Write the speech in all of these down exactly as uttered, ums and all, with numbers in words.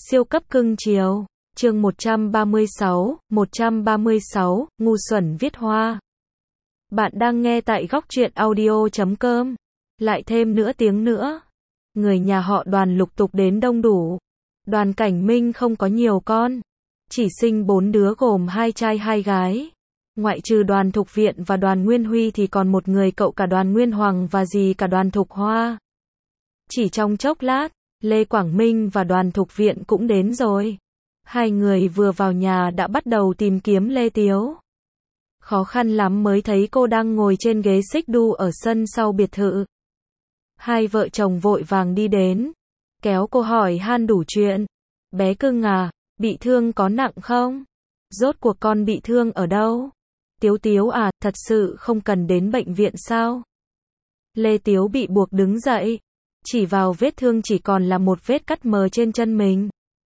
Siêu cấp cưng chiều. Chương một trăm ba mươi sáu, một trăm ba mươi sáu, ngu xuẩn viết hoa. Bạn đang nghe tại góc truyện audio chấm com. Lại thêm nữa tiếng nữa. Người nhà họ Đoàn lục tục đến đông đủ. Đoàn Cảnh Minh không có nhiều con. Chỉ sinh bốn đứa gồm hai trai hai gái. Ngoại trừ Đoàn Thục Viện và Đoàn Nguyên Huy thì còn một người cậu cả Đoàn Nguyên Hoàng và dì cả Đoàn Thục Hoa. Chỉ trong chốc lát, Lê Quảng Minh và Đoàn Thục Viện cũng đến rồi. Hai người vừa vào nhà đã bắt đầu tìm kiếm Lê Tiếu. Khó khăn lắm mới thấy cô đang ngồi trên ghế xích đu ở sân sau biệt thự. Hai vợ chồng vội vàng đi đến, kéo cô hỏi han đủ chuyện. Bé cưng à, bị thương có nặng không? Rốt cuộc con bị thương ở đâu? Tiếu Tiếu à, thật sự không cần đến bệnh viện sao? Lê Tiếu bị buộc đứng dậy, chỉ vào vết thương chỉ còn là một vết cắt mờ trên chân mình.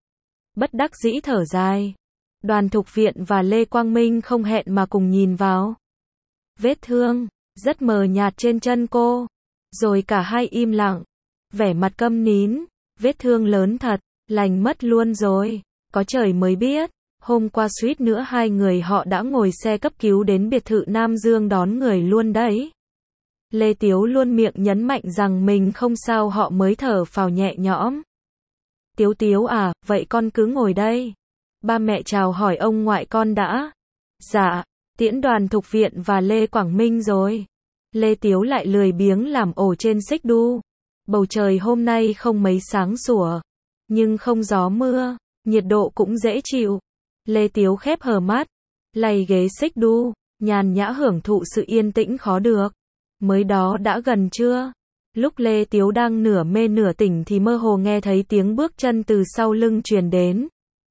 Bất đắc dĩ thở dài. Đoàn Thục Viện và Lê Quang Minh không hẹn mà cùng nhìn vào vết thương rất mờ nhạt trên chân cô. Rồi cả hai im lặng, vẻ mặt câm nín. Vết thương lớn thật, lành mất luôn rồi. Có trời mới biết, hôm qua suýt nữa hai người họ đã ngồi xe cấp cứu đến biệt thự Nam Dương đón người luôn đấy. Lê Tiếu luôn miệng nhấn mạnh rằng mình không sao họ mới thở phào nhẹ nhõm. Tiếu Tiếu à, vậy con cứ ngồi đây. Ba mẹ chào hỏi ông ngoại con đã. Dạ, tiễn Đoàn Thục Viện và Lê Quảng Minh rồi. Lê Tiếu lại lười biếng làm ổ trên xích đu. Bầu trời hôm nay không mấy sáng sủa, nhưng không gió mưa, nhiệt độ cũng dễ chịu. Lê Tiếu khép hờ mắt, lay ghế xích đu, nhàn nhã hưởng thụ sự yên tĩnh khó được. Mới đó đã gần trưa. Lúc Lê Tiếu đang nửa mê nửa tỉnh thì mơ hồ nghe thấy tiếng bước chân từ sau lưng truyền đến.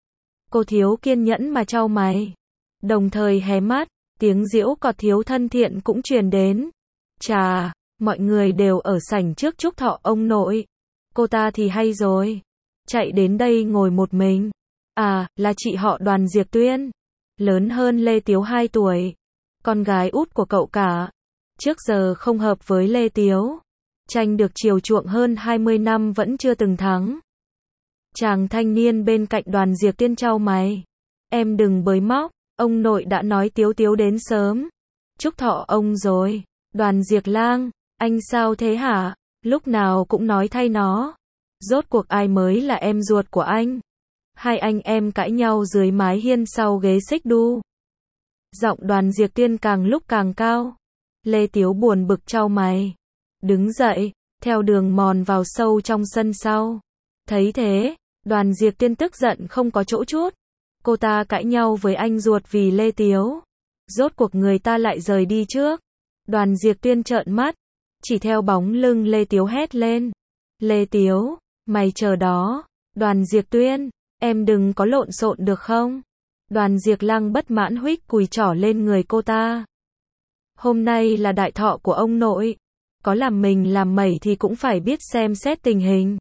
Cô thiếu kiên nhẫn mà chau mày, đồng thời hé mắt, tiếng giễu cọt thiếu thân thiện cũng truyền đến. Chà, mọi người đều ở sảnh trước chúc thọ ông nội. Cô ta thì hay rồi, chạy đến đây ngồi một mình. À, là chị họ Đoàn Diệp Tuyên, lớn hơn Lê Tiếu hai tuổi, con gái út của cậu cả. Trước giờ không hợp với Lê Tiếu, tranh được chiều chuộng hơn hai mươi năm vẫn chưa từng thắng. Chàng thanh niên bên cạnh Đoàn Diệp Tuyên chau mày. Em đừng bới móc, ông nội đã nói Tiếu Tiếu đến sớm. Chúc thọ ông rồi. Đoàn Diệp Lang, anh sao thế hả? Lúc nào cũng nói thay nó. Rốt cuộc ai mới là em ruột của anh? Hai anh em cãi nhau dưới mái hiên sau ghế xích đu. Giọng Đoàn Diệp Tuyên càng lúc càng cao. Lê Tiếu buồn bực chau mày, đứng dậy, theo đường mòn vào sâu trong sân sau. Thấy thế, Đoàn Diệp Tuyên tức giận không có chỗ chút. Cô ta cãi nhau với anh ruột vì Lê Tiếu. Rốt cuộc người ta lại rời đi trước. Đoàn Diệp Tuyên trợn mắt, chỉ theo bóng lưng Lê Tiếu hét lên. Lê Tiếu, mày chờ đó. Đoàn Diệp Tuyên, em đừng có lộn xộn được không? Đoàn Diệp Lang bất mãn huých cùi trỏ lên người cô ta. Hôm nay là đại thọ của ông nội, có làm mình làm mẩy thì cũng phải biết xem xét tình hình.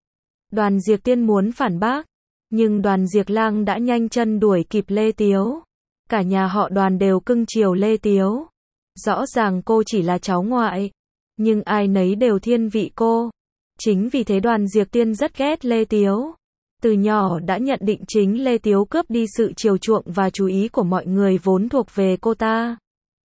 Đoàn Diệp Tuyên muốn phản bác, nhưng Đoàn Diệp Lang đã nhanh chân đuổi kịp Lê Tiếu. Cả nhà họ Đoàn đều cưng chiều Lê Tiếu. Rõ ràng cô chỉ là cháu ngoại, nhưng ai nấy đều thiên vị cô. Chính vì thế Đoàn Diệp Tuyên rất ghét Lê Tiếu. Từ nhỏ đã nhận định chính Lê Tiếu cướp đi sự chiều chuộng và chú ý của mọi người vốn thuộc về cô ta.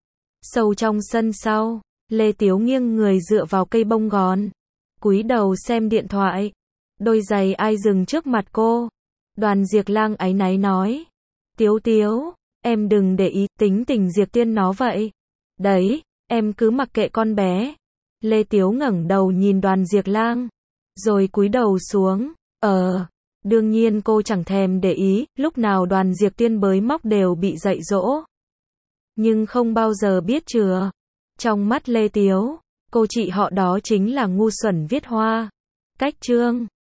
Sâu trong sân sau, Lê Tiếu nghiêng người dựa vào cây bông gòn, cúi đầu xem điện thoại. Đôi giày ai dừng trước mặt cô. Đoàn Diệp Lang áy náy nói. Tiếu Tiếu, em đừng để ý tính tình Diệp Tuyên nó vậy. Đấy, em cứ mặc kệ con bé. Lê Tiếu ngẩng đầu nhìn Đoàn Diệp Lang, rồi cúi đầu xuống. Ờ, đương nhiên cô chẳng thèm để ý, lúc nào Đoàn Diệp Tuyên bới móc đều bị dạy dỗ. Nhưng không bao giờ biết chừa. Trong mắt Lê Tiếu, cô chị họ đó chính là ngu xuẩn viết hoa. Cách chương